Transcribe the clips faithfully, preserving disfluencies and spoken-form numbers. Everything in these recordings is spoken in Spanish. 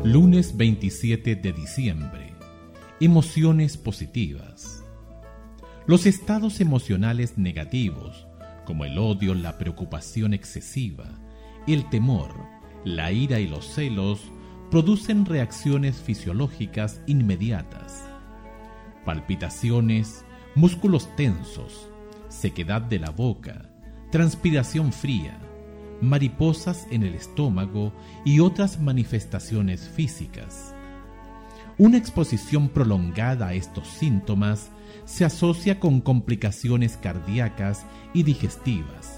Lunes veintisiete de diciembre. Emociones positivas. Los estados emocionales negativos, como el odio, la preocupación excesiva, el temor, la ira y los celos, producen reacciones fisiológicas inmediatas. Palpitaciones, músculos tensos, sequedad de la boca, transpiración fría, mariposas en el estómago y otras manifestaciones físicas. Una exposición prolongada a estos síntomas se asocia con complicaciones cardíacas y digestivas.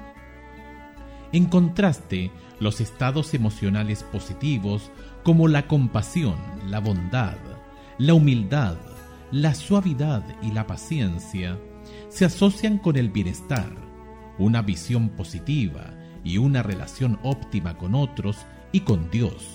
En contraste, los estados emocionales positivos como la compasión, la bondad, la humildad, la suavidad y la paciencia se asocian con el bienestar, una visión positiva y una relación óptima con otros y con Dios.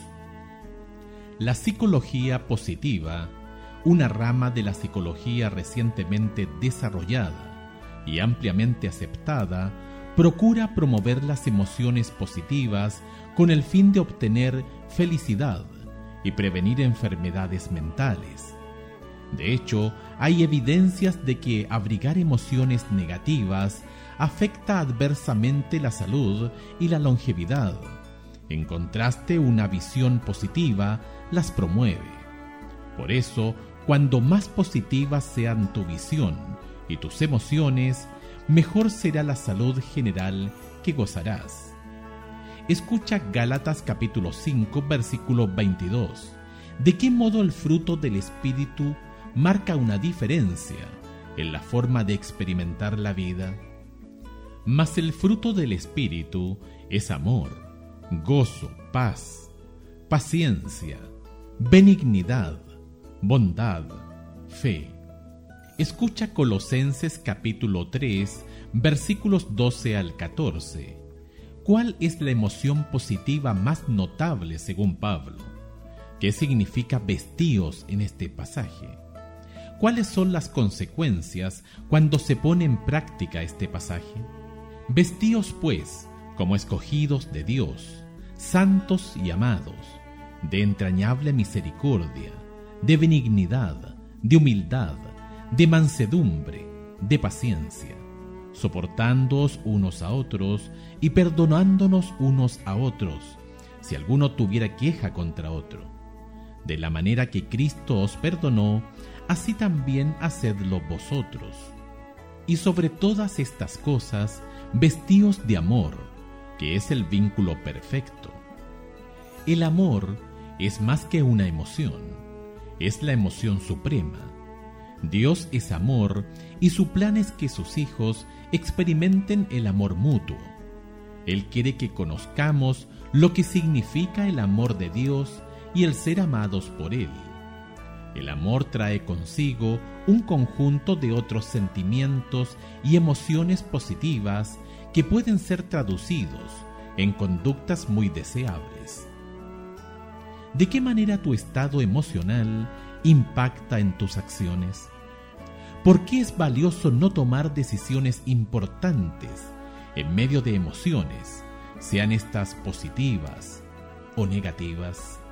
La psicología positiva, una rama de la psicología recientemente desarrollada y ampliamente aceptada, procura promover las emociones positivas con el fin de obtener felicidad y prevenir enfermedades mentales. De hecho, hay evidencias de que abrigar emociones negativas afecta adversamente la salud y la longevidad. En contraste, una visión positiva las promueve. Por eso, cuando más positivas sean tu visión y tus emociones, mejor será la salud general que gozarás. Escucha Gálatas capítulo cinco, versículo veintidós. ¿De qué modo el fruto del Espíritu marca una diferencia en la forma de experimentar la vida? Mas el fruto del Espíritu es amor, gozo, paz, paciencia, benignidad, bondad, fe. Escucha Colosenses capítulo tres, versículos doce al catorce. ¿Cuál es la emoción positiva más notable según Pablo? ¿Qué significa vestíos en este pasaje? ¿Cuáles son las consecuencias cuando se pone en práctica este pasaje? Vestíos, pues, como escogidos de Dios, santos y amados, de entrañable misericordia, de benignidad, de humildad, de mansedumbre, de paciencia, soportándoos unos a otros y perdonándonos unos a otros, si alguno tuviera queja contra otro. De la manera que Cristo os perdonó, así también hacedlo vosotros. Y sobre todas estas cosas, vestíos de amor, que es el vínculo perfecto. El amor es más que una emoción, es la emoción suprema. Dios es amor y su plan es que sus hijos experimenten el amor mutuo. Él quiere que conozcamos lo que significa el amor de Dios y el ser amados por Él. El amor trae consigo un conjunto de otros sentimientos y emociones positivas que pueden ser traducidos en conductas muy deseables. ¿De qué manera tu estado emocional impacta en tus acciones? ¿Por qué es valioso no tomar decisiones importantes en medio de emociones, sean estas positivas o negativas?